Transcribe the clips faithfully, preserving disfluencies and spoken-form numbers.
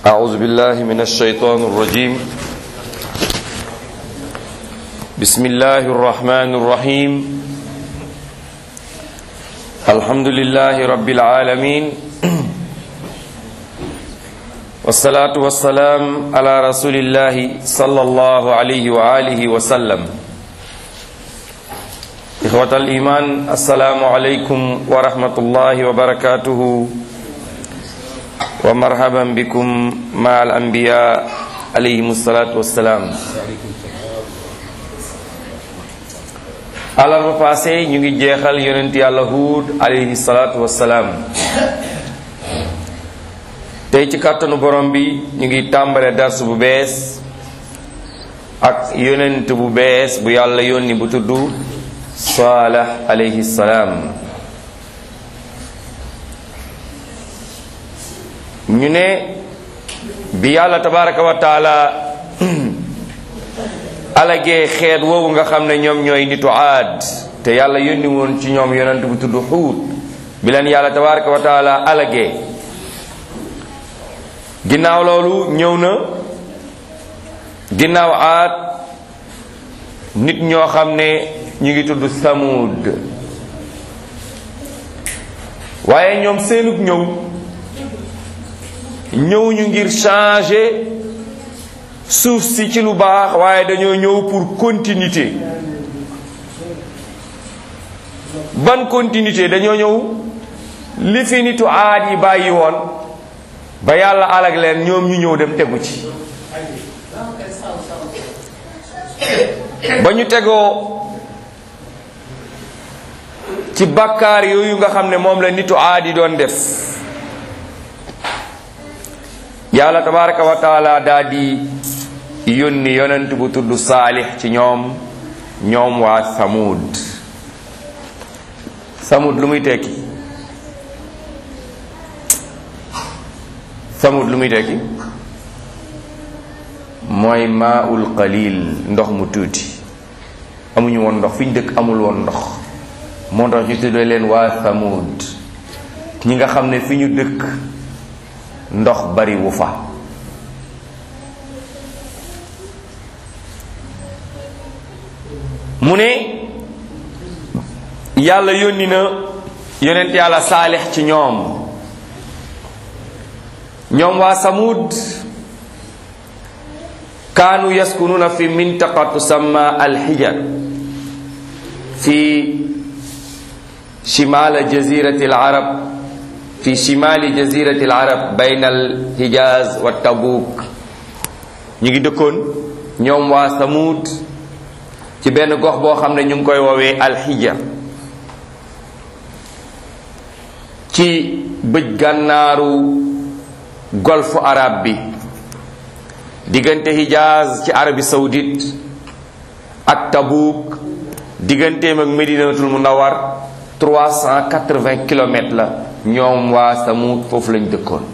أعوذ بالله من الشيطان الرجيم. بسم الله الرحمن الرحيم. الحمد لله رب العالمين، والصلاة والسلام على رسول الله صلى الله عليه وآله وسلم. إخوة الإيمان، السلام عليكم ورحمة الله وبركاته، ومرحبا بكم مع الأنبياء عليهم الصلاة والسلام. alarba passé ñu ngi jeexal yonent yàlla Huud alayhi salaatu wassalaam. tey ci kàttanu borom bi ñu ngi tàmbale dars bu bees ak yonent bu bees bu yàlla yónni bu tudd Saalih alayhi salaam. ñu ne bi yàlla tabaraka wa taala alagee xeet woowu nga xam ne ñoom ñooy nitu Aad te yàlla yónni woon ci ñoom yonent bu tudd Huud, bi leen yàlla tabaraka wa taala alagee, ginnaaw loolu ñëw na ginnaaw Aad nit ñoo xam ne ñu ngi tudd Samuud. waaye ñoom seenug ñëw ñëw ñu ngir changer suuf si ci lu baax, waaye dañoo ñëw pour continuité. ban continuité? dañoo ñëw li fi nitu Aad yi bàyyi woon ba yàlla alag leen, ñoom ñu ñëw dem tegu ci. ba ñu tegoo ci bàkkaar yooyu nga xam ne moom la nitu Aad yi doon def, yàlla tabaraka wa taala daa di yónni yonent bu tudd Saalih ci ñoom ñoom waa Samuud. Samuud lu muy tekki? Samuud lu muy tekki? mooy maaul qalil, ndox mu tuuti. amuñu woon ndox, fi ñu dëkk amul woon ndox, moo tax ñu tuddee leen waa Samuud, ñi nga xam ne fi ñu dëkk ndox bari wu fa. mu ne yàlla yónni na yonent yàlla Saalih ci ñoom ñoom waa Samuud. kaanu yaskununa fi mintaqa tusamma alxijar fi shimal jazirati alarab fi shimali jazirati alarab bayna alhijaz wa tabuk. ñu ngi dëkkoon ñoom waa Samuud ci benn gox boo xam ne ñu ngi koy woowee alxijar, ci bëj gànnaaru golfe arabe bi, diggante Hijaz ci Arabie Saoudite ak Tabuk digganteem ak Medinatul Munawwar trois cent quatre-vingts kilomètres la. ñoom waa Samuud foofu lañ dëkkoon.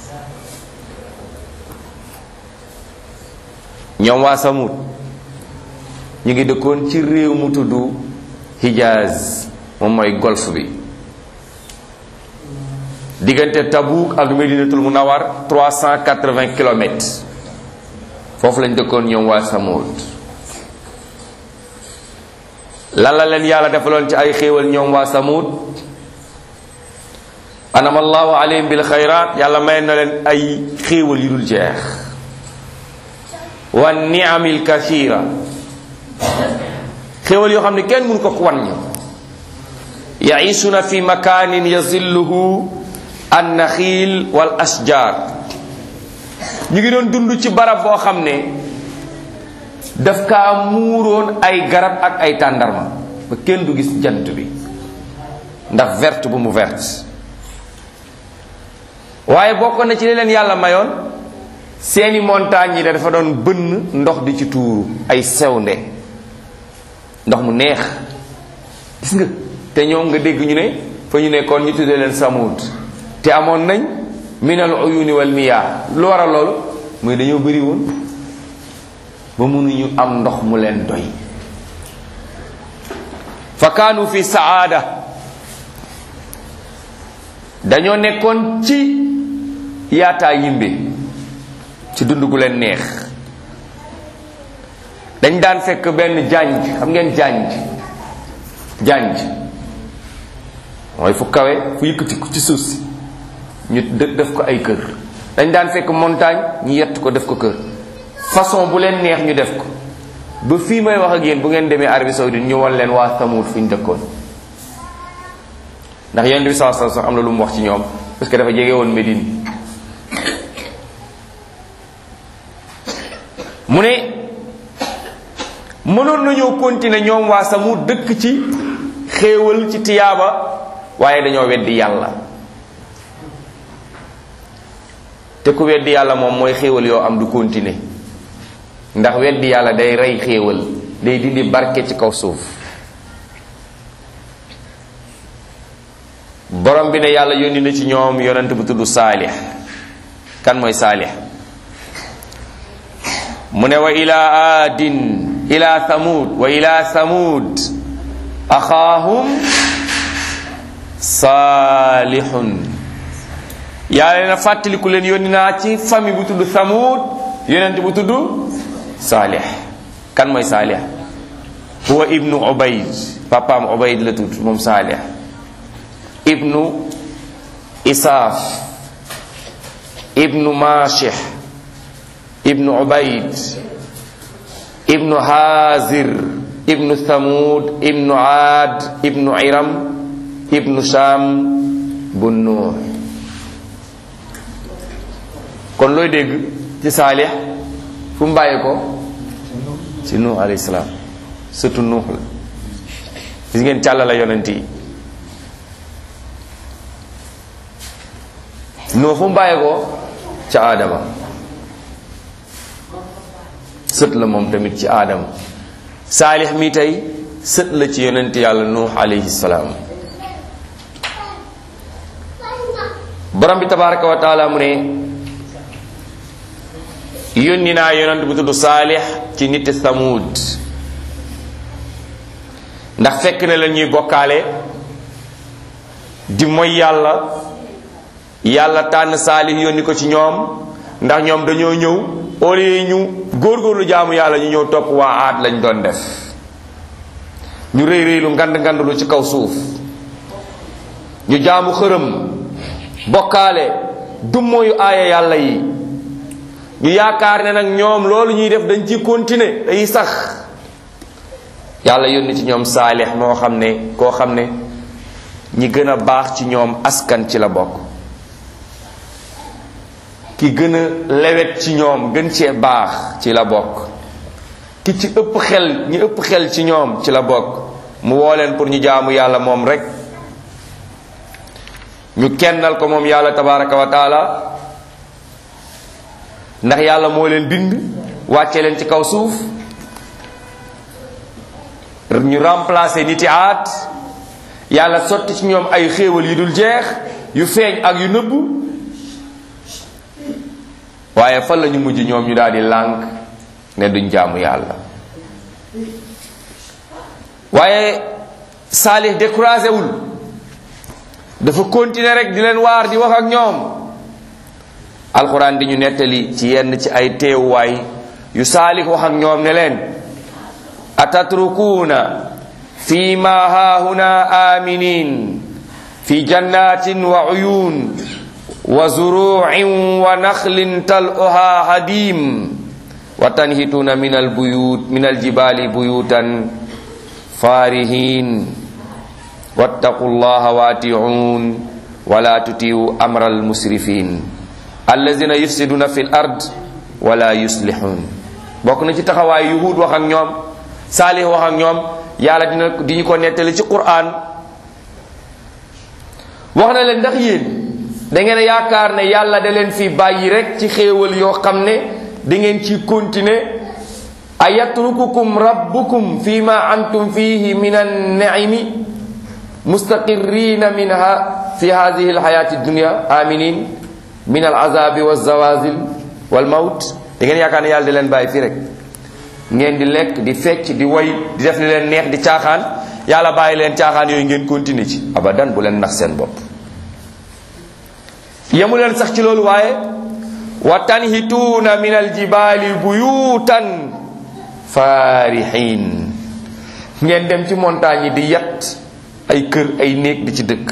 ñoom waa Samuud ñu ngi dëkkoon ci réew mu tudd Hijaz, moom mooy golfe bi. diggante Tabuk ak Medinatul Munawwar trois cent quatre-vingts kilomètres foofu lañ dëkkoon ñoom waa Samuud. lan la leen yàlla defaloon ci ay xéewal ñoom waa Samuud? anama allahu alayhim bil xayraat, yàlla may na leen ay xéewal yu dul jeex. wa ni'amil kasiira, xéewal yoo xam ne kenn mënu ko wàññi. yaisuna fi makaanin yazilluhu annaxiil wal asjaar, ñu ngi doon dund ci barab boo xam ne daf kaa muuroon ay garab ak ay tàndarma ba kenn du gis jant bi ndax verte bu mu verte. waaye bokk na ci li leen yàlla mayoon, seeni montagne yi dafa doon bënn ndox di ci tuuru, ay sewnde, ndox mu neex. gis nga, te ñoom nga dégg ñu ne fa ñu nekkoon ñu tuddee leen Samuud, te amoon nañ minal uyuni wal miyaa. lu waral loolu mooy dañoo bëri woon ba mënuñu am ndox mu leen doy. fa kaanu fi saada, dañoo nekkoon ci yaataa yimbe. ci dund gu leen neex. dañ daan fekk benn janj, xam ngeen janj janj mooy fu kawe fu yëkkati ci suuf si ñu def ko ay kër. dañ daan fekk montagne ñu yett ko def ko kër. façon bu leen neex ñu def ko ba fii may wax ak yéen bu ngeen demee Arabie Saoudite ñu won leen waa Samuud fu ñu dëkkoon, ndax Yonent bi sallallahu alayhi wasallam am na lu mu wax ci ñoom parce que dafa jege woon Médine. mu ne mënoon nañoo continuer ñoom waa Samuud dëkk ci xéewal ci tiyaaba, waaye dañoo weddi yàlla. te ku weddi yàlla moom mooy xéewal yoo am du continuer, ndax weddi yàlla day rey xéewal, day dindi barke ci kaw suuf. borom bi ne yàlla yónni na ci ñoom yonent bu tudd Saalix. kan mooy Saalix? mu ne wa ila aadin ila thamud wa ila thamud axaahum saalihun. yàlla na fàttaliku leen yónni naa ci famille bu tudd Thamud yonent bu tudd Saalix. kan mooy Saalix? huwa ibnu Ubayd, papaam Ubayd la tudd moom Saalix. ibnu Isaaf, ibnu Maashih, ibnu Ubayd, ibnu Haazir, ibnu Thamud, ibnu Aad, ibnu Iram, ibnu Sham, bun Nuux. kon looy dégg ci Saalix fu mu bàyyi ko ci Nuux alayhi salaam, surtout Nuux la. gis ngeen càlla la yonent yi. Nuux fu mu bàyyi ko ca Aadama, sët la moom tamit ci Aadama. Saalix mi tey sët la ci yonent yàlla Nuux alayhi salaam. borom bi tabaraka wa taala mu ne yónni naa yonent bu tudd Saalix ci nit Samuud, ndax fekk na la ñuy bokkaale di mooy yàlla. yàlla tànn Saalix yónni ko ci ñoom ndax ñoom dañoo ñëw au lieu ñu góorgóorlu jaamu yàlla ñu ñëw topp waa Aad lañ doon def. ñu rëy rëylu ngand ngandlu ci kaw suuf, ñu jaamu xërëm, bokkaale, dummóoyu aaya yàlla yi. ñu yaakaar ne nag ñoom loolu ñuy def dañ ci continuer day sax. yàlla yónni ci ñoom Saalix moo xam ne koo xam ne ñi gën a baax ci ñoom askan ci la bokk. ki gën a lewet ci ñoom gën cee baax ci la bokk. ki ci ëpp xel ñi ëpp xel ci ñoom ci la bokk. mu woo leen pour ñu jaamu yàlla moom rek, ñu kennal ko moom yàlla tabaraka wa taala, ndax yàlla moo leen bind wàcce leen ci kaw suuf. ñu remplacer niti Aad, yàlla sotti ci ñoom ay xéewal yu dul jeex, yu feeñ ak yu nëbbu. waaye fan la ñu mujj ñoom ñu daal di lànk ne duñ jaamu yàlla. waaye Saalix découragé wul, dafa continuer rek di leen waar di wax ak ñoom. alxuraan di ñu nettali ci yenn ci ay teewuwaay yu Saalix wax ak ñoom ne leen atatrukuuna fi ma haahuna aminin fi jannatin wa uyun wa zuru'in wa naxlin tal'uha hadim wa tanhituna min albuyut min aljibali buyutan farihin wattaqu llaha wati'un wala tutiu amra almusrifin allazina yufsiduna fil ard wala yuslihun. bokk na ci taxawaay yu Huud wax ak ñoom, Saalix wax ak ñoom, yàlla dina di ñu ko nettali ci Qur'an. wax na leen ndax yéen da ngeen a yaakaar ne yàlla da leen fi bàyyi rek ci xéewal yoo xam ne da ngeen ci continuer. ayatrukukum rabbukum fi ma antum fihi min an-na'imi mustaqirrina minha fi hadhihi al-hayati ad-dunya aminin min al-azabi waz-zawazil wal mawt. da ngeen yaakaar ne yàlla da leen bàyyi fii rek ngeen di lekk di fecc di woy di def li leen neex di caaxaan, yàlla bàyyi leen caaxaan yooyu ngeen continuer ci. abadan, bu leen nax seen bopp. yemu leen sax ci loolu, waaye wa tanhituuna min aljibaali buyutan faarihin ngeen dem ci montagne yi di yat ay kër ay néeg di ci dëkk.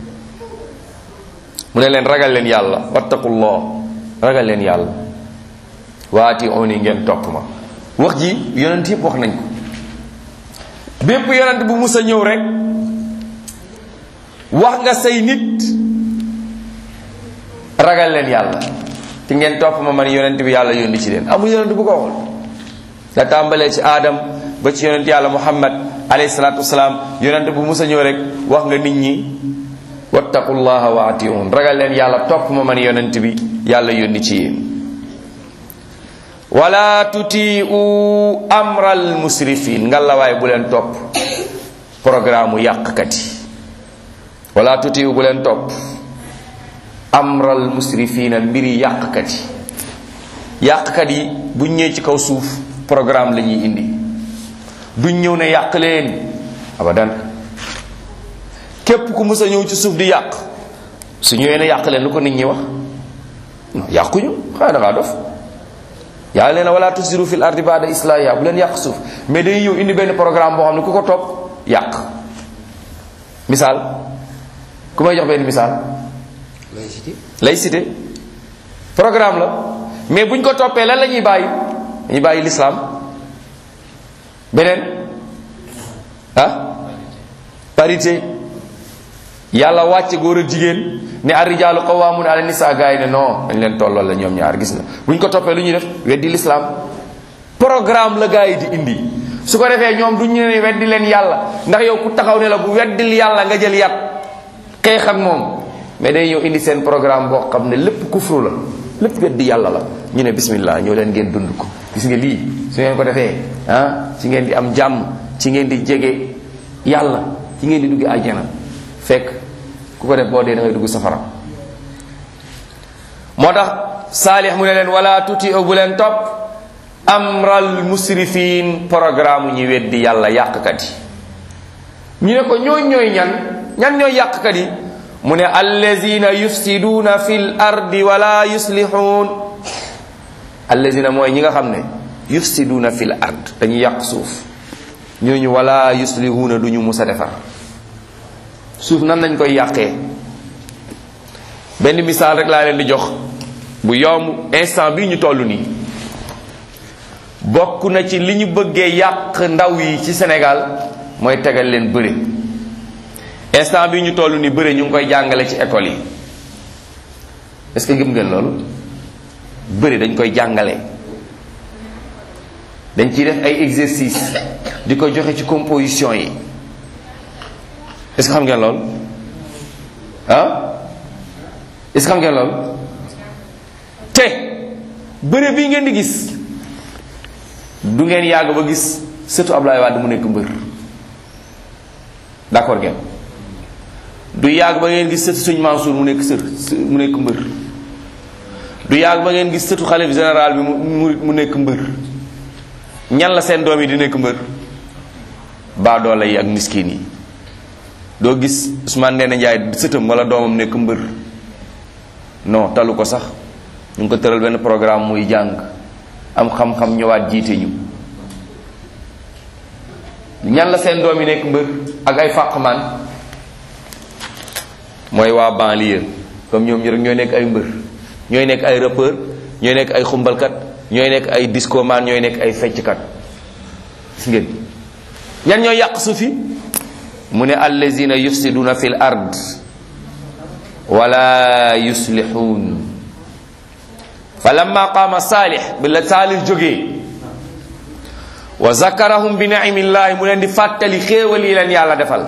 mu ne leen ragal leen yàlla wattaqullah ragal leen yàlla waati oni ngeen topp ma. wax ji yonent yëpp wax nañ ko. bépp yonent bu musa ñëw rek wax nga say nit ragal leen yàlla te ngeen topp ma man yonent bi yàlla yónni ci leen. amul yonent bu ko waxul. da tàmbalee ci Adam ba ci yonent yàlla Muhammad alayhi salaatu wasalaam yonent bu musa ñëw rek wax nga nit ñi wattaqullaha wa atiun ragal leen yàlla topp ma man yonent bi yàlla yónni ci yéen. wala tutiu amral musrifin ngalawaay bu leen topp programme yàqkat yi. wala tutiu bu leen topp amral musrifina mbiri yàqkat yi. yàqkat yi buñ ñëwee ci kaw suuf programme la ñuy indi duñ ñëw ne yàq leen abadan. képp ku mës a ñëw ci suuf di yàq su ñëwee ne yàq leen lu ko nit ñi wax non yàquñu xanaa da ngaa dof. yàlla leen wala tusiru fil ardi ba'da islahiha bu leen yàq suuf mais dañuy ñëw indi benn programme boo xam ne ku ko topp yàq. misaal ku may jox benn misaal. laïcité laïcité programme la mais buñ ko toppee lan la ñuy bàyyi dañuy bàyyi l'islam. beneen ah parité yàlla wàcce góor ak jigéen ne ar-rijaalu qawwaamuuna ala nisaa gaa yi ne non dañ leen tolloo la ñoom ñaar gis na buñ ko toppee lu ñuy def weddi l'islam. programme la gaa yi di indi su ko defee ñoom duñ ne weddi leen yàlla ndax yow ku taxaw ne la bu weddil yàlla nga jël yat xeex ak moom mais day ñëw indi seen programme boo xam ne lépp kufru la lépp weddi yàlla la. ñu ne bismillah ñoo leen ngeen dund ko gis nga lii su ngeen ko defee ah ci ngeen di am jàmm ci ngeen di jege yàlla ci ngeen di dugg àjjana fekk ku ko def boo dee da ngay dugg safara. moo tax Saalix mu ne leen wala tuti bu leen topp amral musrifin programme ñi weddi yàlla yàqkat yi. ñu ne ko ñooñ ñooy ñan ñan ñooy yàqkat yi mu ne allazina yufsiduuna fil ardi wala yuslihun. allazina mooy ñi nga xam ne yufsiduuna fil ard dañuy yàq suuf ñooñu wala yuslihuuna duñu musa defar suuf. nan lañ koy yàqee benn misaal rek laa leen di jox bu yomb instant bi ñu toll nii bokk na ci li ñu bëggee yàq ndaw yi ci Sénégal mooy tegal leen bëre. instant bi ñu toll nii bëre ñu ngi koy jàngale ci école yi est-ce que gëm ngeen loolu? bëri dañ koy jàngale dañ ciy def ay exercice di ko joxe ci composition yi est-ce que xam ngeen lool ah est-ce que xam ngeen lool te bëre bii ngeen di gis du ngeen yàgg ba gis surtout Abdoulaye Wade mu nekk mbër d'accord ngeen du yàgg ba ngeen gis surtout Sëñ Mansour mu nekk sër mu nekk mbër du yàgg ba ngeen gis sëtu xalif général bi mu mu nekk mbër. ñan la seen doom yi di nekk mbër baadoola yi ak miskin yi. doo gis Ousmane Ndéné Ndiaye sëtam wala doomam nekk mbër non talu ko sax ñu ngi ko tëral benn programme muy jàng am xam-xam ñëwaat jiite ñu. ñan la seen doom yi nekk mbër ak ay fàqmaan mooy waa banlieue comme ñoom ñu rek ñooy nekk ay mbër. ñooy nekk ay rappeur ñooy nekk ay xumbalkat ñooy nekk ay discoman ñooy nekk ay fecckat. gis ngeen ñan ñooy yàq suufi mu ne allazina yufsiduna fil ard wala yuslihun. fa lamma qaama Saalix bi la Saalix jógee wa zakarahum bi naimillahi mu leen di fàttali xéewal yi leen yàlla defal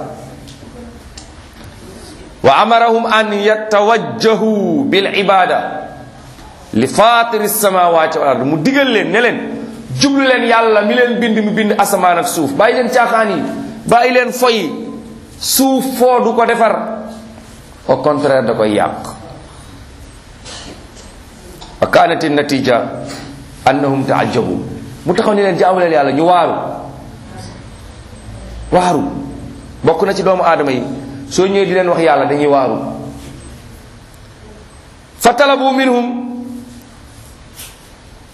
wa amarahum an yatawajjahu bil ibada li fatiri samawati wal ard mu digal leen ne leen jublu leen yàlla mi leen bind mi bind asamaan ak suuf bàyyi leen caaxaan yi bàyyi leen foy suuf foo du ko defar au contraire da koy yàq. wa kanati natija annahum taajabu mu taxaw ne leen jaamu leen yàlla ñu waaru waaru bokk na ci doomu aadama yi soo ñëwee di leen wax yàlla dañuy waaru fa talabu minhum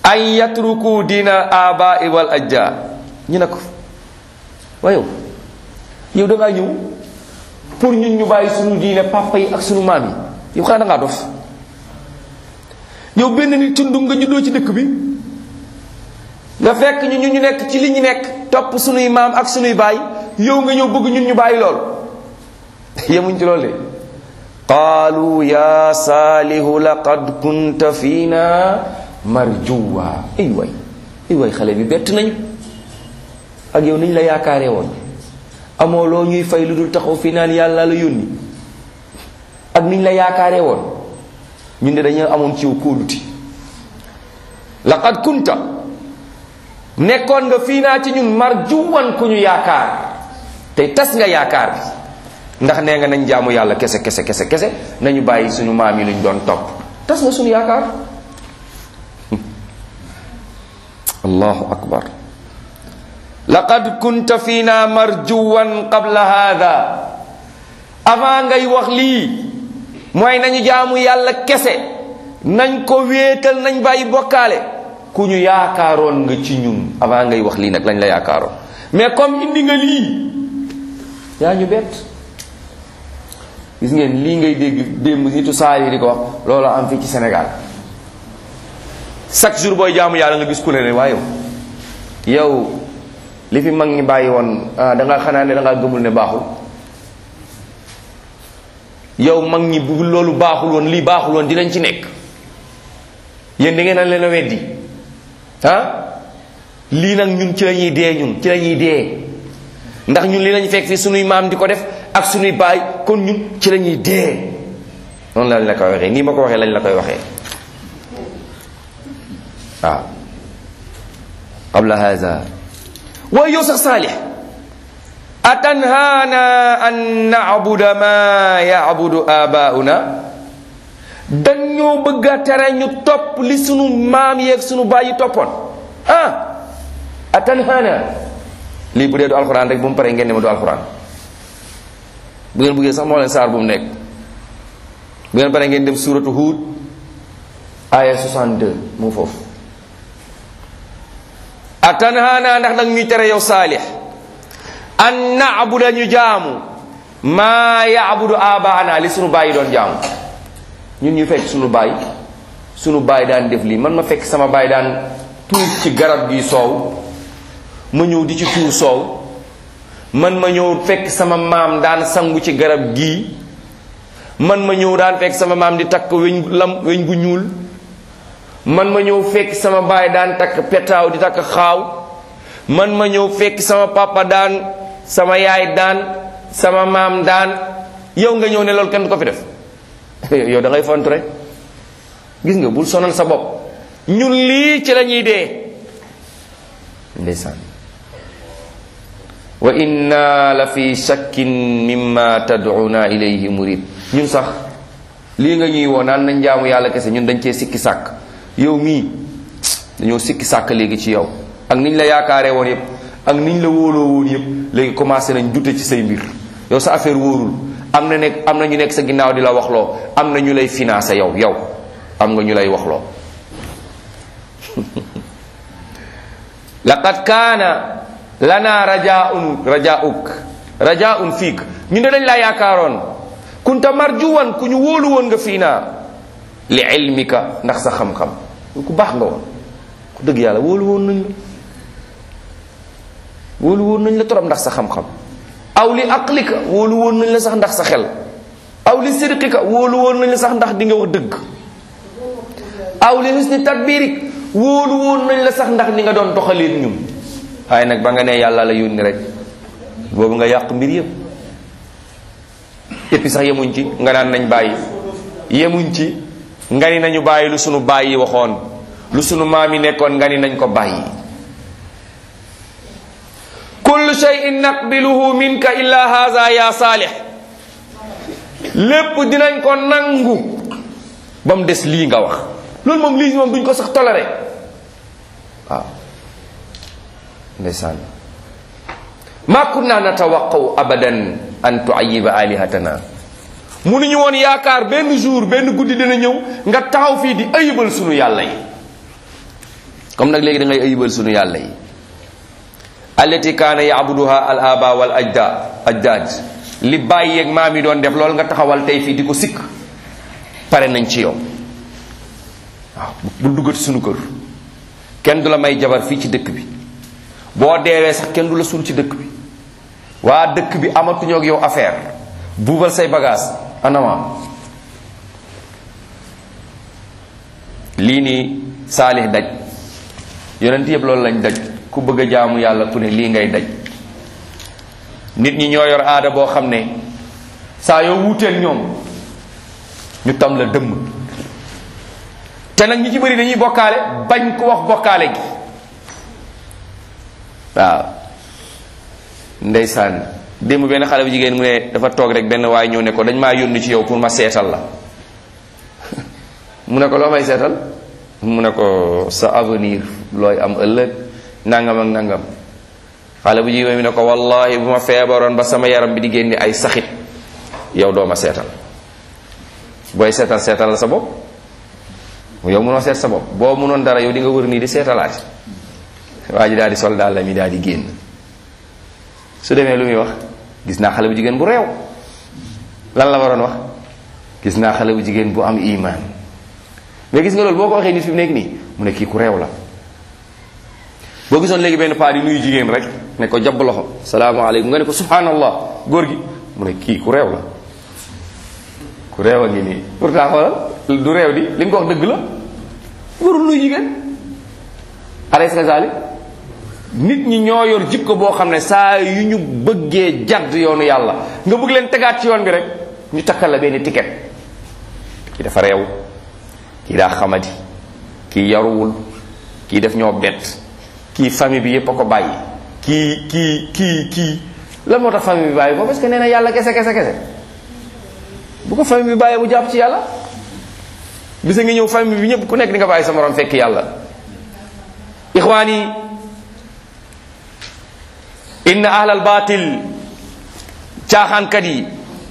an yatruku diina abai wal ajja. ñu ne ko waaye yow yow da ngaa ñëw pour ñun ñu bàyyi sunu diine papa yi ak sunu maam yi, yow xanaa da ngaa dof? yow benn nit tundum nga juddoo ci dëkk bi nga fekk ñu ñu nekk ci li ñu nekk topp sunuy maam ak sunuy baay, yow nga ñëw bëgg ñun ñu bàyyi lool. yemuñ ci loolu de qaalu ya saalihu laqad kunta fiina marjuwa. ay way ay way xale bi bett nañu ak yow niñ la yaakaaree woon, amoo loo ñuy fay lu dul taxaw fii naan yàlla la yónni, ak niñ la yaakaaree woon ñun de dañoo amoon ci yow kóoluti. laqad kunta nekkoon nga fii naa ci ñun marjuwan ku ñu yaakaar, tey tas nga yaakaar bi, ndax nee nga nañ jaamu yàlla kese kese kese kese, nañu bàyyi suñu maam yi luñ doon topp, tas nga suñu yaakaar. allahu akbar. laqad kunta fiina marjuwan qabla hada. avant ngay wax lii mooy nañu jaamu yàlla kese, nañ ko wéetal, nañ bàyyi bokkaale, ku ñu yaakaaroon nga ci ñun avant ngay wax lii nag lañ la yaakaaroon. mais comme indi nga lii yaa ñu bett. gis ngeen lii ngay dégg démb nitu saal yi di ko wax, loolu am fii ci Sénégal. chaque jour booy jaamu yàlla nga gis ku ne ne waaye yow li fi mag ñi bàyyi woon da nga xanaa ne da ngaa gëmul ne baaxul. yow mag ñi bu loolu baaxul woon, lii baaxul woon, dinañ ci nekk. yéen da ngeen a leen a weddi ah lii nag ñun ci la ñuy dee, ñun ci la ñuy dee, ndax ñun li lañ fekk fi sunuy maam di ko def ak sunuy baay, kon ñun ci la ñuy dee. noonu lañ la koy waxee, nii ma ko waxee lañ la koy waxee. waaw qabla hada. waaye yow sax Saalix, atanhaana an na'buda ma ya'budu abauna, dañoo bëgg a tere ñu topp li sunu maam yeeg sunu baay yi toppoon. ah atanhaana, lii bu dee du alxuraan rek bu mu paree ngeen ne ma du alxuraan. bu ngeen bëggee sax moo leen saar bu mu nekk. bu ngeen paree ngeen dem suuratu Huud aya soixante-deux mu foofu. atanhaana, ndax nag ñuy tere yow Saalix, an na'buda ñu jaamu maa ya'budu abaana, li sunu baay yi doon jaamu. ñun ñu fekk sunu baay sunu baay daan def lii, man ma fekk sama baay daan tuur ci garab gi soow, ma ñëw di ci tuur soow. man ma ñëw fekk sama maam daan sangu ci garab gii, man ma ñëw daan fekk sama maam di takk weñ lam weñ gu ñuul, man ma ñëw fekk sama baay daan takk petaaw di takk xaaw, man ma ñëw fekk sama papa daan, sama yaay daan, sama maam daan. yow nga ñëw ne loolu kenn du ko fi def. yow da ngay font rek. gis nga bul sonal sa bopp, ñun lii ci la ñuy dee. ndeysaan. wa inna la fi shakkin mimma tad'una ilayhi murib. ñun sax lii nga ñuy woo naan nañ jaamu yàlla kese, ñun dañ cee sikki sàkk. yow mii dañoo sikki sàkk léegi ci yow, ak niñ la yaakaaree woon yépp, ak niñ la wóoloo woon yépp, léegi commencé nañ dute ci say mbir. yow sa affaire wóorul. am na nekk am na ñu nekk sa ginnaaw di la waxloo, am na ñu lay financé yow yow am nga ñu lay waxloo. laqad kaana lana rajaun rajauk rajaun fiik, ñu ne dañ laa yaakaaroon. kunta marjuwan, ku ñu wóolu woon nga fii naa, li ilmika, ndax sa xam-xam. ku baax nga woon, ku dëgg yàlla wóolu woon nañ la wóolu woon nañ la trop ndax sa xam-xam. aw li aqlika, wóolu woon nañ la sax ndax sa xel. aw li sidqika, wóolu woon nañ la sax ndax di nga wax dëgg. aw li husni tadbirik, wóolu woon nañ la sax ndax ni nga doon doxaleen ñun. waaye nag ba nga nee yàlla la yónni rek, boobu nga yàq mbir yëpp. et puis sax yemuñ ci nga naan nañ bàyyi, yemuñ ci nga ni nañu bàyyi lu sunu bàyyi waxoon, lu sunu maam yi nekkoon nga ni nañ ko bàyyi. kullu shay'in naqbiluhu minka illa hadha ya Saalix, lépp dinañ ko nangu ba mu des lii nga wax. loolu moom lii moom duñ ko sax toléré. waaw ndeysaan. ma kunna natawaqaw abadan an tu'ayyiba alihatana, munuñu woon yaakaar benn jour benn guddi dina ñëw nga taxaw fii di ayibal sunu yàlla yi. comme nag léegi da ngay ayibal sunu yàlla yi allati kaana yaabuduha al aba wal ajda ajdad li bàyyi yeeg maam yi doon def loolu nga taxawal tey fii di ko sikk pare nañ ci yow. waaw bu duggati sunu kër kenn du la may jabar fii ci dëkk bi, boo deewee sax kenn du la suul ci dëkk bi, waa dëkk bi amatuñoo ak yow affaire, buubal say bagage anama. lii nii Saalix daj, yonent yëpp loolu lañ daj. ku bëgg a jaamu yàlla ku ne lii ngay daj. nit ñi ñoo yor aada boo xam ne saa yoo wuuteel ñoom ñu tam la dëmm, te nag ñi ci bëri dañuy bokkaale bañ ko wax bokkaale gi. waaw ndeysaan démb benn xale bu jigéen mu ne dafa toog rek benn waaye ñëw ne ko dañ maa yónni ci yow pour ma seetal la mu ne ko loo may seetal, mu ne ko sa avenir looy am ëllëg nangam ak nangam. xale bu jigéen mi ne ko wallahi bu ma feebaroon ba sama yaram bi di génne ay saxit yow doo ma seetal. booy seetal seetal la sa bopp, yow mënoo seet sa bopp. boo mënoon dara yow di nga wër nii di seetalaat. waa ji daal di sol daal la mi daal di génn. su demee lu muy wax, gis naa xale bu jigéen bu réew. lan la waroon wax? gis naa xale bu jigéen bu am iman. mais gis nga loolu boo ko waxee nit fi mu nekk nii mu ne kii ku réew la. boo gisoon léegi benn paa di nuyu jigéen rek ne ko jàpp loxo salaamaaleykum nga ne ko subhanallah góor gi, mu ne kii ku réew la. ku réew a ngi nii pourtant xoolal du réew di li nga ko wax dëgg la. warul nuyu jigéen. alaysa kazalik nit ñi ñoo yor jikko boo xam ne saa yu ñu bëggee jadd yoonu yàlla nga bëgg leen tegaat ci yoon bi rek ñu takkal la benn ticket. kii dafa réew, kii daa xamadi, kii yaruwul, kii def ñoo bett, kii famille bi yépp a ko bàyyi, kii kii kii kii lan moo tax famille bi bàyyi ko parce que nee na yàlla kese kese kese. bu ko famille bi bàyyi mu jàpp ci yàlla, bisa nga ñëw famille bi ñëpp ku nekk di nga bàyyi sa morom fekk yàlla. ixwaani inna ahlal baatil caaxaankat yi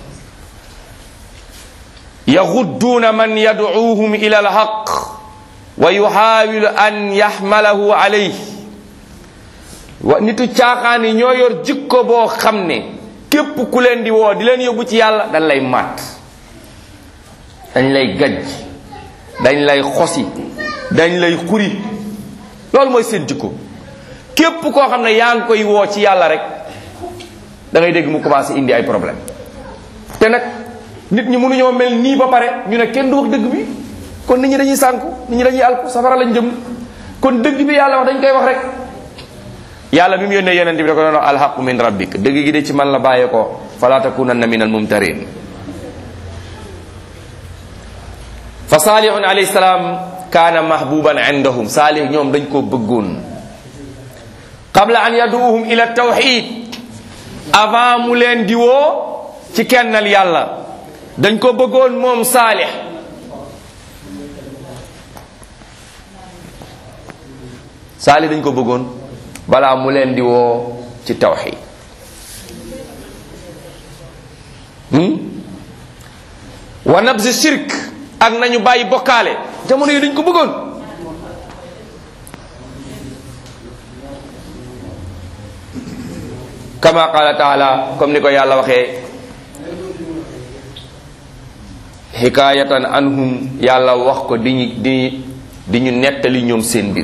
yaxudduuna man yad'uuhum ila alhaq wa yuxaawilu an yaxmalahu alayh. wa nitu caaxaan yi ñoo yor jikko boo xam ne képp ku leen di woo di leen yóbbu ci yàlla dañ lay matt, dañ lay gajj, dañ lay xosi, dañ lay xuri. loolu mooy seen jikko. képp koo xam ne yaa ngi koy woo ci yàlla rek da ngay dégg mu commencé indi ay problème. te nag nit ñi mënuñoo mel nii ba pare ñu ne kenn du wax dëgg bi, kon nit ñi dañuy sànku, nit ñi dañuy alku, safara lañ jëm. kon dëgg bi yàlla wax dañ koy wax rek. yàlla bi mu yónnee yonent bi da ko doon wax alhaqu min rabbik, dëgg gi de ci man la bàyyee ko, fala takunanna min al mumtarin. fa saalihun alayhi salaam kaana mahbuban indahum. saalih ñoom dañ koo bëggoon. qabla an yaduuhum ila tawxid, avant mu leen di woo ci kennal yàlla dañ ko bëggoon moom saalih. saalih dañ ko bëggoon balaa mu leen di woo ci tawxid. wa nabzi shirk, ak nañu bàyyi bokkaale, jamono yi dañ ko bëggoon. kama qala taala, comme ni ko yàlla waxee xikaayatan anhum, yàlla wax ko di ñu di di ñu nettali ñoom seen mbir.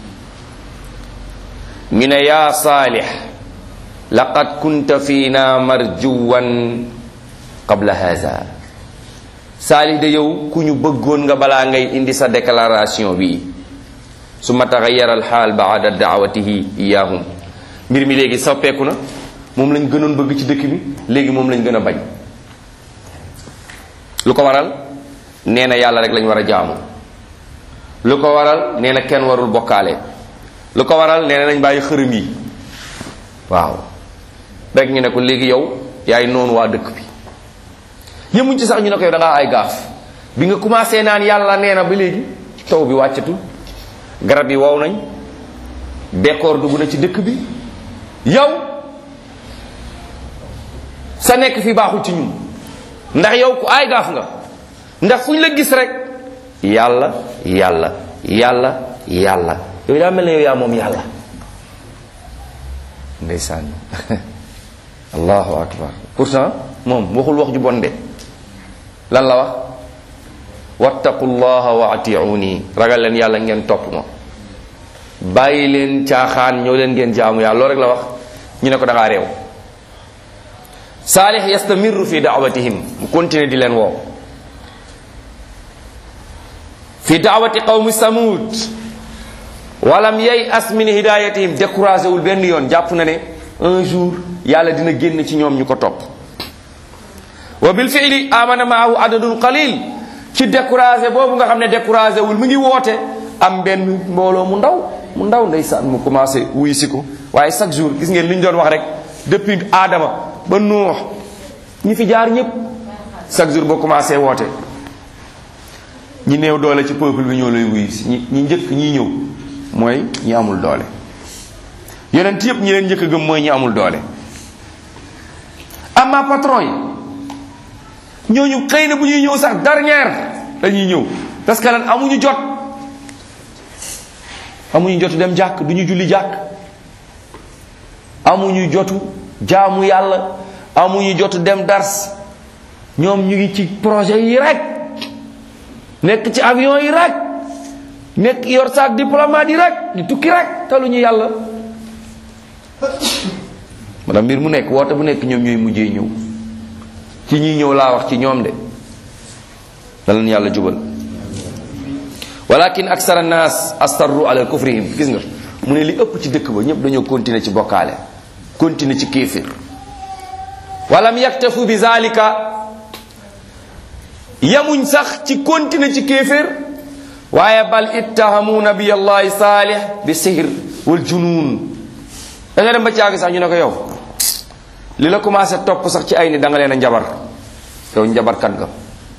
ñu ne yaa saalix laqad kunta fiina marjuwan qabla haza. saalix de yow ku ñu bëggoon nga balaa ngay indi sa déclaration bi. summa taxayyara alxaal baada daawatihi iyahum. mbir mi léegi soppeeku na, moom lañ gënoon bëgg ci dëkk bi, léegi moom lañ gën a bañ. lu ko waral? nee na yàlla rek lañ war a jaamu. lu ko waral? nee na kenn warul bokkaale. lu ko waral? nee na nañ bàyyi xërëm yi. waaw rek ñu ne ko léegi yow yaay noonu waa dëkk bi. yemuñ ci sax ñu ne ko yow da ngaa ay gaaf. bi nga commencé naan yàlla nee na ba léegi taw bi wàccatul, garab yi wow nañ, bekkoor dugg na ci dëkk bi. yow sa nekk fi baaxul ci ñun, ndax yow ku ay gaaf nga. ndax fu ñu la gis rek yàlla yàlla yàlla yàlla. yow daa mel ne yow yaa moom yàlla. ndeysaan allahu akbar. pourtant moom waxul wax ju bon de lan la wax wattaqullaha wa atiuni, ragal leen yàlla ngeen topp ma, bàyyi leen caaxaan ñëw leen ngeen jaamu yàlla. loolu rek la wax. ñu ne ko da ngaa réew. Saalih yastamirru fi daawatihim, mu continuer di leen woo. fi daawati qawmi Samud walam yay'as min hidayatihim, découragé wul benn yoon, jàpp na ne un jour yàlla dina génn ci ñoom ñu ko topp. wa bil fi'li amana maahu adadun qalil, ci découragé boobu nga xam ne découragé wul mu ngi woote, am benn mbooloo mu ndaw mu ndaw ndeysaan mu commencé wuy si ko. waaye chaque jour gis ngeen li ñu doon wax rek depuis Adama ba Nuux ñi fi jaar ñëpp chaque jour boo commencé woote ñi néew doole ci peuple bi ñoo lay wuyu si. ñi ñi njëkk ñi ñëw mooy ñi amul doole. yonent yëpp ñi leen njëkk a gëm mooy ñi amul doole. amma patron yi ñooñu xëy na bu ñuy ñëw sax dernière dañuy ñëw parce que lan amuñu jot. amuñu jotu dem jàkk, duñu julli jàkk, amuñu jotu jaamu yàlla, amuñu jotu dem dars. ñoom ñu ngi ci projet yi rek, nekk ci avion yi rek, nekk yor saak diplomate yi rek, di tukki rek, taluñu yàlla. maanaam mbir mu nekk woote bu nekk ñoom ñooy mujjee ñëw. ci ñuy ñëw laa wax ci ñoom de daleen yàlla jubal. walakin aksara naas astarru ala kufrihim. gis nga mu ne li ëpp ci dëkk ba ñëpp dañoo continuer ci bokkaale, continuer ci kéefir. walam yaktafu bi zalika, yamuñ sax ci continuer ci kéefir, waaye bal ittahamu nabiyallahi Saalih bi sihr wal junun. da nga dem ba caagi sax ñu ne ko yow li la commencé topp sax ci ay ni da nga leen a njabar, yow njabarkat nga.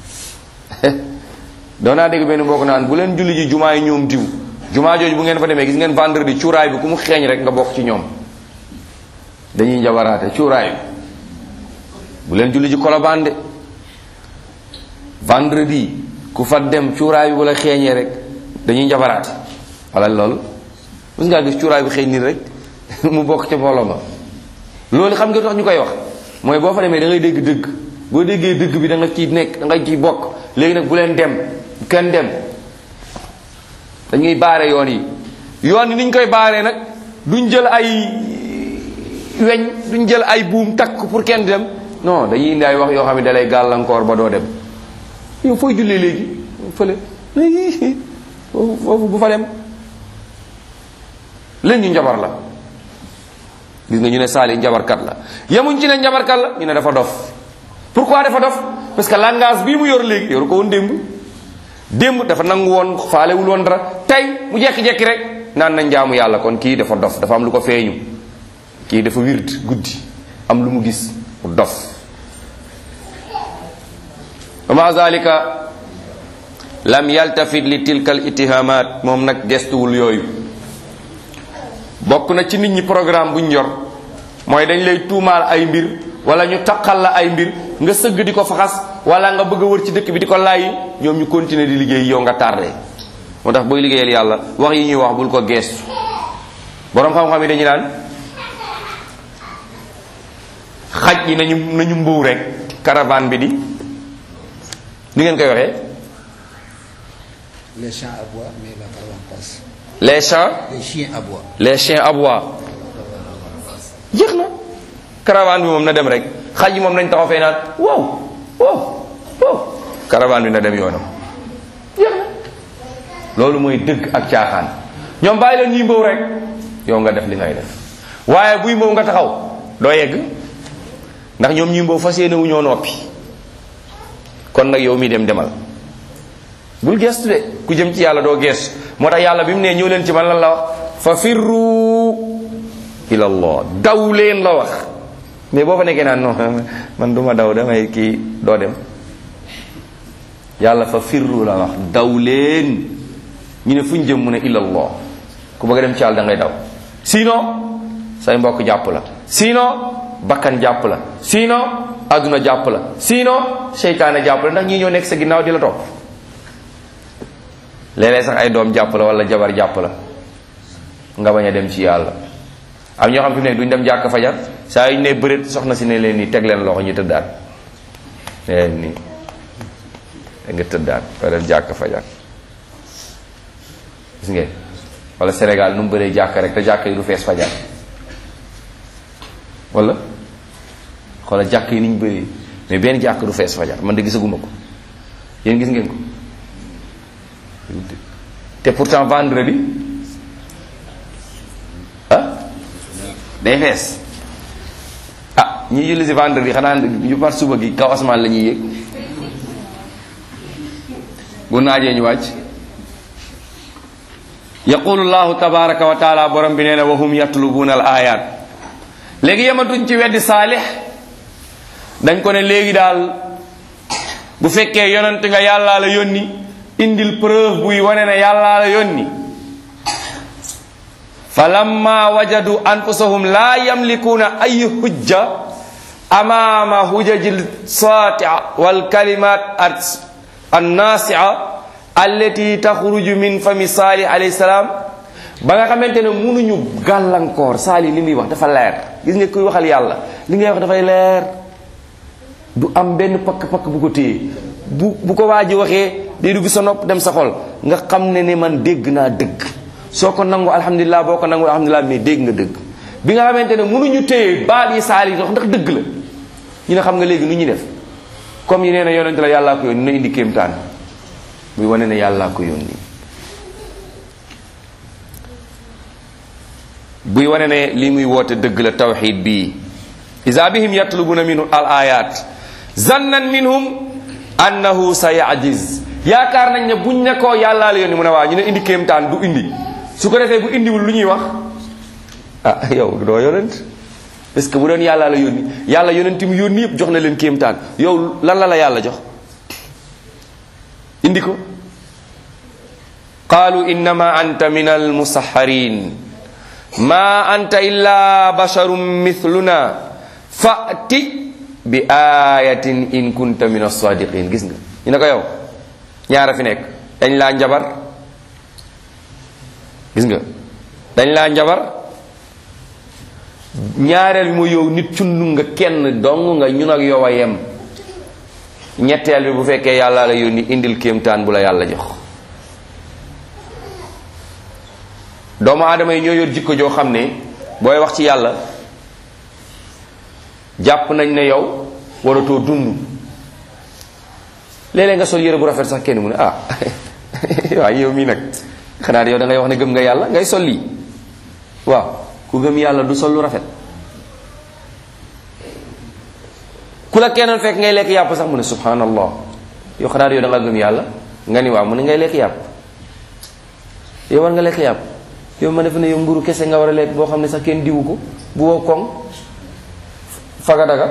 doonaa dégg benn mbokk naan bu leen julli ji jumaa yi ñoom diw, jumaa jooju bu ngeen fa demee gis ngeen vendredi cuuraay bi ku mu xeeñ rek nga bokk ci ñoom. dañuy njabaraate cuuraay bi bu leen julli ji Kolobaan de, vendredi ku fa dem cuuraay bi bu la xeeñee rek dañuy njabaraate. wala loolu mës ngaa gis cuuraay bi xeeñ nit rek mu bokk ca mbooloo ma. loolu xam nga tax ñu koy wax mooy boo fa demee da ngay dégg dëgg, boo déggee dëgg bi da nga ciy nekk da nga ciy bokk. léegi nag bu leen dem kenn dem, dañuy baare yoon yi. yoon yi ni ñu koy baaree nag duñ jël ay weñ, duñ jël ay buum takk pour kenn dem, non dañuy indi ay wax yoo xam ne dalay gàllankoor ba doo dem. yow fooy jullee léegi fële foofu bu fa dem. léegi ñu njabar la. gis nga ñu ne Saalih njabarkat la. yemuñ ci ne njabarkat la, ñu ne dafa dof. pourquoi dafa dof? parce que langage bii mu yor léegi yoru ko woon démb. démb dafa nangu woon faalewul woon dara, tey mu jekki-jekki rek naan na njaamu yàlla. kon kii dafa dof, dafa am lu ko feeñu. kii dafa wird guddi am lu mu gis mu dof. wa ma zalika lam yaltafit li tilka al ittihamat, moom nag gestuwul yooyu. bokk na ci nit ñi programme buñ yor mooy dañ lay tuumaal ay mbir wala ñu taqal la ay mbir nga sëgg di ko faxas, wala nga bëgg a wër ci dëkk bi di ko laayi, ñoom ñu continuer di liggéey, yow nga tardé. moo tax booy liggéeyal yàlla wax yi ñuy wax bul ko geestu. boroom xam-xam yi dañu naan xaj yi nañu nañu mbuw rek caravane bi di ni ngeen koy waxee. les chiens aboient mais la caravane passe. les chiens les chiens aboient. les chiens aboient. jeex na caravane bi moom na dem rek, xaj yi moom nañ taxaw fee naan wow wow wow, caravane bi na dem yoonam. jeex na loolu mooy dëgg ak caaxaan. ñoom bàyyi leen ñuy mbow rek, yow nga def li ngay def. waaye buy mbow nga taxaw doo yegg, ndax ñoom ñuy mbow fas yéene wu ñoo noppi. kon nag yow mi dem demal, bul gestu de. ku jëm ci yàlla doo gestu. moo tax yàlla bi mu nee ñëw leen ci man lan la wax? fa firru ila allah, daw leen la wax. mais boo fa nekkee naan non man duma daw damay kii, doo dem. yàlla fa firru la wax, daw leen. ñu ne fu ñu jëm mu ne ila allah. ku bëgg a dem ci yàlla da ngay daw, sinon say mbokk jàpp la, sinon bakkan jàpp la, sinon adduna jàpp la, sinon seytaane jàpp la, ndax ñii ñoo nekk sa ginnaaw di la topp. léeg-léeg sax ay doom jàpp la wala jabar jàpp la, nga bañ a dem ci yàlla. am ñoo xam fi mu ne duñ dem jàkk fajar saa yu ñu ne bëreet soxna si ne leen nii teg leen loxo ñu tëddaat leen nii da nga tëddaat fa leen jàkk fajar. gis ngeen wala Sénégal nu mu bëree jàkk rek te jàkk yi du fees fajar wala xoola jàkk yi ni ñu bëree mais benn jàkk du fees fajar man de gisaguma ko yéen gis ngeen ko te pourtant vendredi ah day fees. ah ñi julli si vendredi xanaa ñu par suba gi kaw asamaan la ñuy yéeg bu naajee ñu wàcc. yaqulu llahu tabaraka wa taala borom bi nee na wa hum yatlubuna al ayat léegi yematuñ ci weddi saalix dañ ko ne léegi daal bu fekkee yonent nga yàllaa la yónni indil preuve buy wane ne yàllaa la yónni. fa lamma wajadu anfusahum la yamlikuuna ay hujja amaama hujajil satia wal kalimat annasia allati taxruju min fami Salih alayhi salaam ba nga xamante ne mënuñu gàllankoor Salih li muy wax dafa leer. gis nga kuy waxal yàlla li ngay wax dafay leer du am benn pakk-pakk bu ko téye bu bu ko waa ji waxee day dugg sa nopp dem sa xol nga xam ne ne man dégg naa dëgg. soo ko nangu alhamdulilah boo ko nangu alhamdulilah mais dégg nga dëgg bi nga xamante ne mënuñu téye baal yi Salih wax ndax dëgg la ñu ne xam nga léegi nu ñuy def comme yi nee na yonente la yàllaa ko yónni na indi kéemtaan buy wane ne yàllaa ko yónni buy wane ne li muy woote dëgg la tawxid bii. iza bihim yatlubuna minhu al ayat zannan minhum annahu sa yajiz yaakaar nañ ne buñ ne koo yàllaa la yónni mu ne waa ñu ne indi kéemtaan du indi su ko defee bu indiwul lu ñuy wax ah yow doo yonent parce que bu doon yàllaa la yónni yàlla yonent mu yónni yëpp jox na leen kéemtaan yow lan la la yàlla jox indi ko. qaalu innama anta min al musaharin ma anta illa basharun mithluna fa'ti bi ayatin in kunta min as-sadiqin. gis nga ñu ne ko yow ñaara fi nekk dañ laa njabar gis nga dañ laa njabar ñaareel bi mooy yow nit cundu nga kenn dong nga ñun ak yow a yem ñetteel bi bu fekkee yàlla la yónni indil kéemtaan bu la yàlla jox. doomu aadama yi ñoo yor jikko joo xam ne booy wax ci yàlla jàpp nañ ne yow waratoo dund. léeg-léeg nga sol yére bu rafet sax kenn mu ne ah waaw yow mii nag xanaa yow da ngay wax ne gëm nga yàlla ngay sol lii waaw ku gëm yàlla du sol lu rafet. ku la kenn fekk ngay lekk yàpp sax mu ne subhanallah yow xanaa yow da nga gëm yàlla nga ni waaw mu ne ngay lekk yàpp yow war nga lekk yàpp yow ma def ne yow mburu kese nga war a lekk boo xam ne sax kenn diwu ko bu wow koŋ faga daga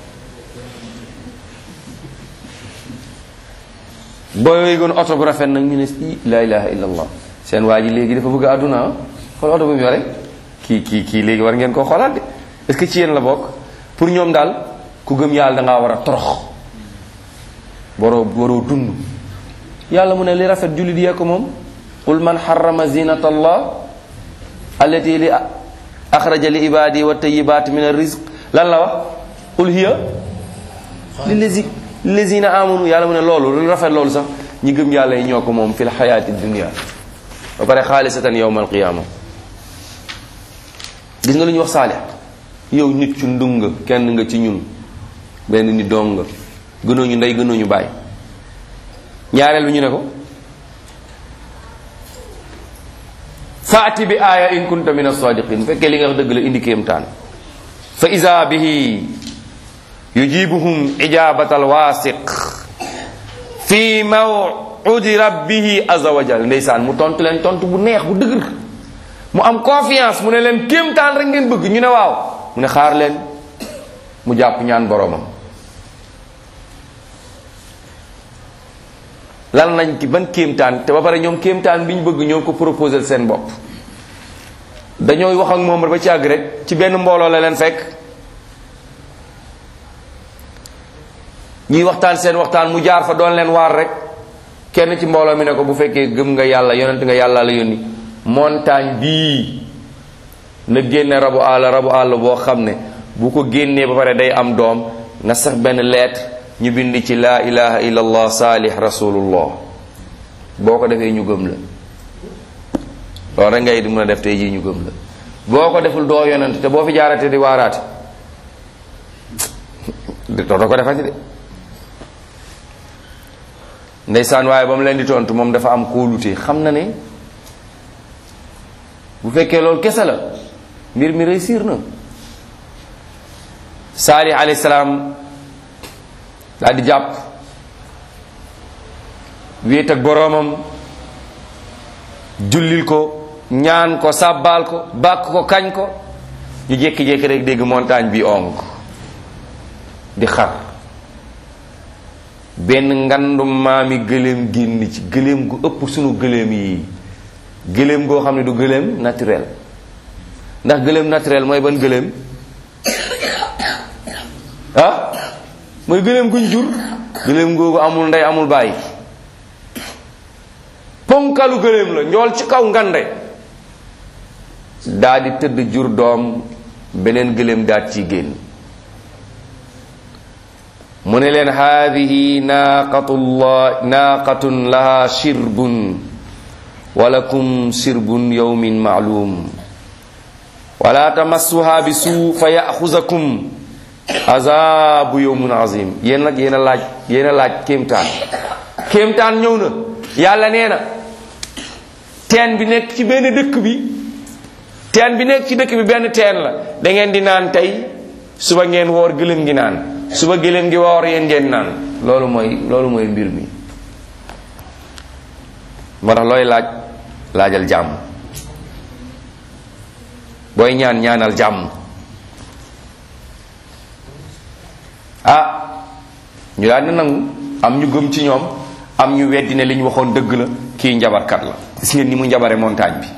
boo yéegoon oto bu rafet nag ñu ne i la ilaha illallah seen waa ji léegi dafa bëgg àdduna xool oto bu mu yore kii kii kii léegi war ngeen koo xoolaat de est-ce que ci yéen la bokk. pour ñoom daal ku gëm yàlla da ngaa war a torox waroo waroo dund. yàlla mu ne li rafet jullit yee ko moom qul man harrama zinata allah allati li axraja li ibadi wa tayibat min arrizq lan la wax qul hiya lillazi lillazina amanu yàlla mu ne loolu lu rafet loolu sax ñi gëm yàlla yi ñoo ko moom fil xayaati dunia ba pare xaalisatan yawma alqiyama. gis nga lu ñuy wax saalix yow nit ci ndung nga kenn nga ci ñun benn nit doom nga gënoo ñu ndey gënoo ñu bàyyi. ñaareel bi ñu ne ko faati bi aaya in kunta min as-sadiqin bu fekkee li nga wax dëgg la indi kéemtaan fa iza bihi yujibuhum ijabatal wasiq fi maw'udi rabbihi azza wa jal. ndeysaan mu tontu leen tontu bu neex bu dëgër mu am confiance mu ne leen kéemtaan rek ngeen bëgg ñu ne waaw mu ne xaar leen mu jàpp ñaan boroomam. lan lañ ki ban kéemtaan te ba pare ñoom kéemtaan bi ñu bëgg ñoo ko proposé seen bopp. dañooy wax ak moom ba ci àgg rek ci benn mbooloo la leen fekk ñuy waxtaan seen waxtaan mu jaar fa doon leen waar rek kenn ci mbooloo mi ne ko bu fekkee gëm nga yàlla yonent nga yàlla la yónni montagne bii na génne rabu àll rabu àll boo xam ne bu ko génnee ba pare day am doom na sax benn lettre ñu bind ci laa ilaha illa allah saalih rasulullah. boo ko defee ñu gëm la loolu rek ngay di mën a def tey jii ñu gëm la. boo ko deful doo yonent te boo fi jaarate di waaraate dootoo ko defati de ndeysaan. waaye ba mu leen di tontu moom dafa am kóolute xam na ne bu fekkee loolu kese la mbir mi réussir na. Saalih alayhi salaam daal di jàpp wéet ak boroomam jullil ko ñaan ko sàbbaal ko bàkk ko kañ ko ñu jékki-jékki rek dégg montagne bi onk di xar benn ngandum maami gëléem génn ci gëléem gu ëpp sunu gëléem yi gëléem goo xam ne du gëléem naturel. ndax gëléem naturel mooy ban gëléem ah mooy gëléem guñ jur gëléem googu amul ndey amul bàyyi ponkalu gëléem la njool ci kaw ngande daa di tëdd jur doom beneen gëléem daat ci génn mu ne leen haadihi naaqatullah naaqatun laha shirbun walakum shirbun yawmin ma'lum wala tamassuha bi suu fa yaxuzakum azabu yawmun azim. yéen nag yéen a laaj yéen a laaj kéemtaan kéemtaan ñëw na. yàlla nee na teen bi nekk ci benn dëkk bi teen bi nekk ci dëkk bi benn teen la da ngeen di naan tey suba ngeen woor gëléem gi naan suba gëléem gi woor yéen ngeen naan. loolu mooy loolu mooy mbir mi. moo tax looy laaj laajal jàmm booy ñaan ñaanal jàmm. ah ñu daal di nangu am ñu gëm ci ñoom am ñu weddi ne li ñu waxoon dëgg la kii njabarkat la. gis ngeen ni mu njabare montagne bi.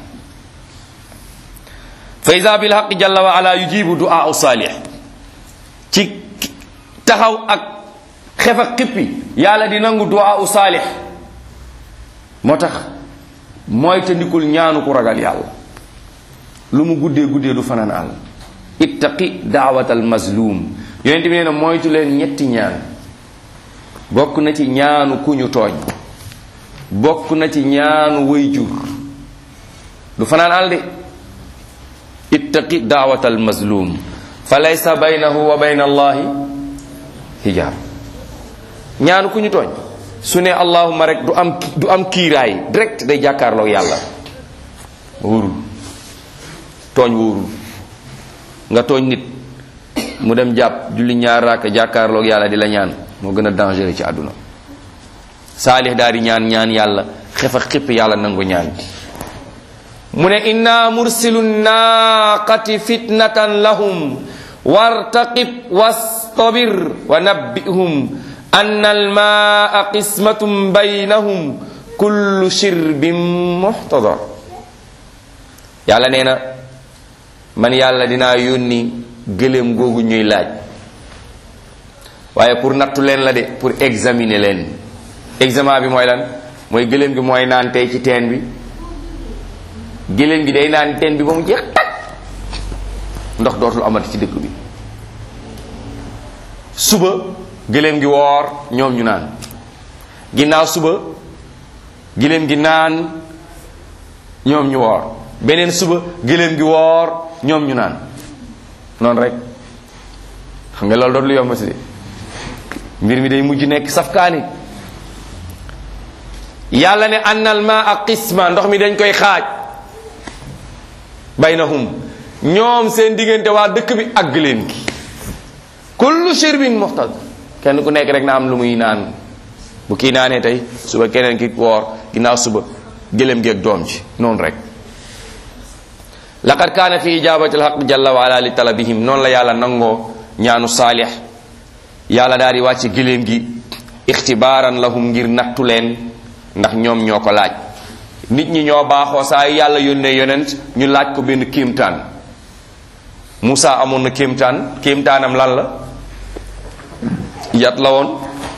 fa iza bil haqq jalla wa ala yujibu du'a salih ci taxaw ak xef ak xippi yàlla di nangu du'a salih. moo tax mooy te ndikul ñaanu ku ragal yàlla lu mu guddee guddee du fanaan àll. ittaqi da'watal mazlum yonent bi nee na moytu leen ñetti ñaan bokk na ci ñaanu ku ñu tooñ bokk na ci ñaanu wayjur du fanaan àll de. ittaqi da'watal mazlum fa laysa baynahu wa bayna allahi hijab. ñaanu ku ñu tooñ su ne allahumma rek du am du am kiiraay direct day jàkkaarloog yàlla. wóorul tooñ wóorul nga tooñ nit mu dem jàpp julli ñaar raaka jàkkaarloog yàlla di la ñaan moo gën a dangereux ci àdduna. Saalih daal di ñaan ñaan yàlla xefa xipp yàlla nangu ñaan. mu ne inna mursilu naaqati fitnatan lahum wartaqib wastabir wa nabbihum anna almaa qismatum baynahum kullu shirbin muhtadar. yàlla nee na man yàlla dinaa yónni gëléem googu ñuy laaj waaye pour nattu leen la de pour examiner leen. examen bi mooy lan mooy gëléem gi mooy naan tey ci teen bi gëléem gi day naan teen bi ba mu jeex tag ndox dootul amati ci dëkk bi. suba gëléem gi woor ñoom ñu naan ginnaaw suba gëléem gi naan ñoom ñu woor beneen suba gëléem gi woor ñoom ñu naan noonu rek. xam nga loolu dootul yomb si de mbir mi day mujj nekk safkaani. yàlla ne annal ma ak qisma ndox mi dañ koy xaaj baynahum ñoom seen diggante waa dëkk bi ak gëléem gi kullu shirbin muhtad kenn ku nekk rek na am lu muy naan bu kii naanee tey suba keneen ki woor ginnaaw suba gëléem gi ak doom ji noonu rek. laqad kaana fi ijabati alhaq jalla wa ala li talabihim noonu la yàlla nangoo ñaanu Saalih yàlla daal di wàcce gëléem gi ixtibaaran lahum ngir nattu leen ndax ñoom ñoo ko laaj. nit ñi ñoo baaxoo saa yu yàlla yónnee yonent ñu laaj ko benn kéemtaan. Moussa amoon na kéemtaan kéemtaanam lan la yat la woon.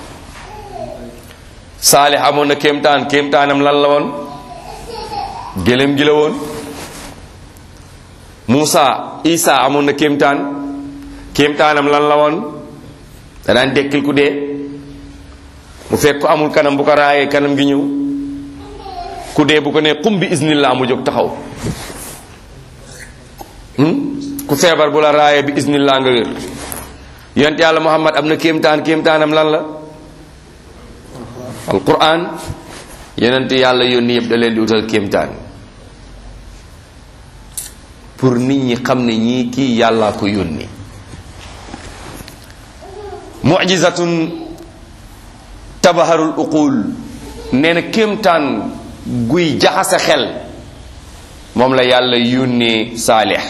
Saalih amoon na kéemtaan kéemtaanam lan la woon gëléem gi la woon. Muusa Isa amoon na kéemtaan kéemtaanam lan la woon da daan dekkil ku dee mu fekk ko amul kanam bu ko raayee kanam gi ñëw ku dee bu ko nee qum bi iznillah mu jóg taxaw ku feebar bu la raayee bi iznillah nga wér. yonent yàlla Muhammad am na kéemtaan kéemtaanam lan la alquran. yonent yàlla yónni yëpp da leen di utal kéemtaan pour nit ñi xam ne ñii kii yàllaa ko yónni. mu'jizatun tabaharul uqul nee na kéemtaan guy jaxase xel moom la yàlla yónnee Saalix.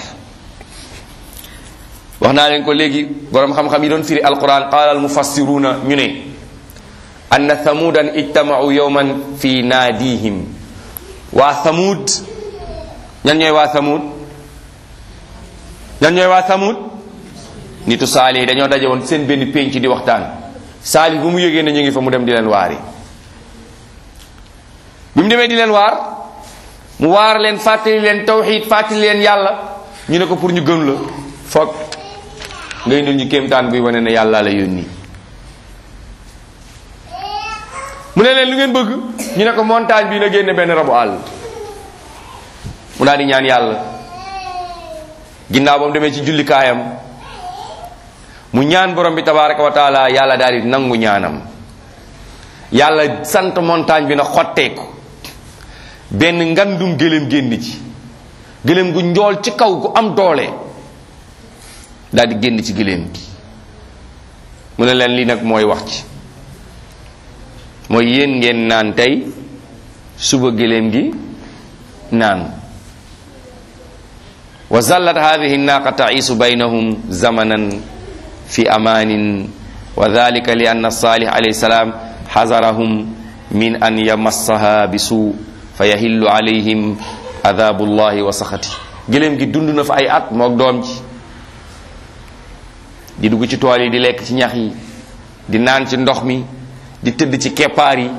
wax naa leen ko léegi boroom xam-xam yi doon firi alquran qaala al mufassiruna ñu ne anna thamudan ijtamau yawman fi naadihim. waa thamud ñan ñooy waa thamud ñan ñooy waa thamud nitu Saalix dañoo daje woon seen benn pénc di waxtaan. Saalix bu mu yëgee ne ñu ngi fa mu dem di leen waari bi mu demee di leen waar mu waar leen fàttali leen tawxiid fàttali leen yàlla ñu ne ko pour ñu gëm la foog ngay indil ñu kéemtaan buy wane ne yàlla la yónni. mu ne leen lu ngeen bëgg ñu ne ko montagne bi na génne benn rabu àll. mu daal di ñaan yàlla ginnaaw ba mu demee ci jullikaayam mu ñaan borom bi tabaraka wa taala yàlla daal di nangu ñaanam. yàlla sant montagne bi na xotteeku benn ngandum gëléem génn ci gëléem gu njool ci kaw gu am doole daal di génn ci gëléem gi. mu ne leen lii nag mooy wax ci mooy yéen ngeen naan tey suba gëléem gi naan. wa zallat hadhihi naqa ta'isu baynahum zamanan fi amanin wa dhalika li anna Salih alayhi salam hazarahum min an yamassaha bi suu fa yahillu alayhim adabullahi wa saxati. gëléem gi dund na fa ay at mook doom ji di dugg ci tool yi di lekk ci ñax yi di naan ci ndox mi di tëdd ci keppaar yi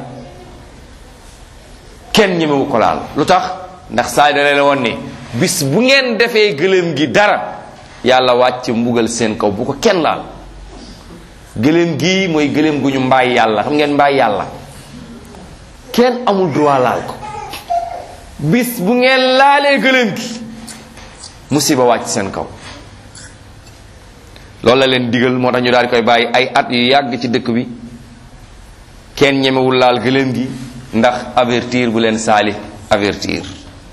kenn ñemewu ko laal. lu tax ndax saa dale la woon ne bis bu ngeen defee gëléem gi dara yàlla wàcc mbugal seen kaw bu ko kenn laal. gëléem gi mooy gëléem gu ñu mbaay yàlla xam ngeen mbaay yàlla kenn amul droit laal ko. bis bu ngeen laalee gëléem gi musiba wàcc seen kaw. loolu la leen digal moo tax ñu daal di koy bàyyi ay at yu yàgg ci dëkk bi kenn ñemewul laal gëléem gi ndax avertir bu leen Saalih avertir.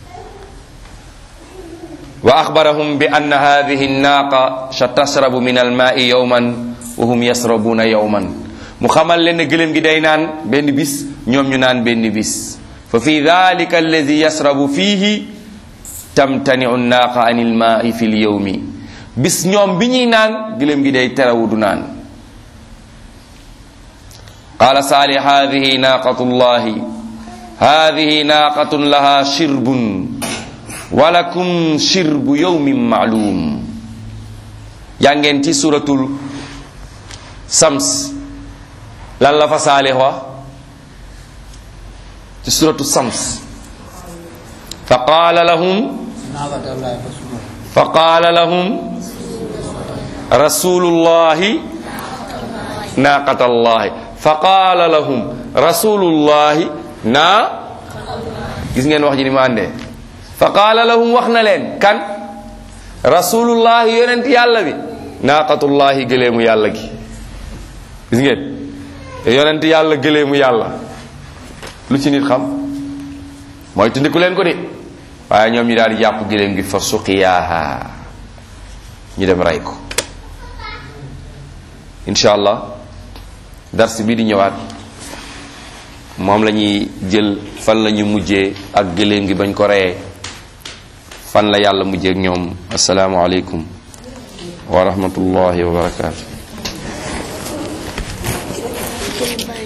wa axbarahum bi anna hadihi naaqa sa tasrabu min almaai yawman wa hum yasrabuna yawman. mu xamal leen ne gëléem gi day naan benn bis ñoom ñu naan benn bis. fa fi dalika alladi yasrabu fihi tamtaniu naaqa an ilmaai fi lyawmi. bis ñoom bi ñuy naan gëléem gi day terawu du naan. qaala Saalih hadihi naaqatullahi hadihi naaqatun laha shirbun walakum shirbu yawmin ma'lum. jàngeen ci suratul Sams lan la fa Saalih wax ci suratul Sams. fa qaala lahum fa qaala lahum rasulullahi naaqatallahi fa qaala lahum rasulullahi naa gis ngeen wax ji ni ma àndee. fa qaala lahum wax na leen kan rasulullahi yonent yàlla bi naaqatullahi gëleemu yàlla gi. gis ngeen yonent yàlla gëleemu yàlla lu ci nit xam mooy tundiku leen ko de waaye ñoom ñu daal di jàpp gëléem gi fa suqiyaaha ñu dem rey ko. incha allah dars bii di ñëwaat moom la ñuy jël fan la ñu mujjee ak gëléem gi bañ ko reyee fan la yàlla mujjee ak ñoom. asalaamu aleykum wa rahmatullahi wa barakaatu.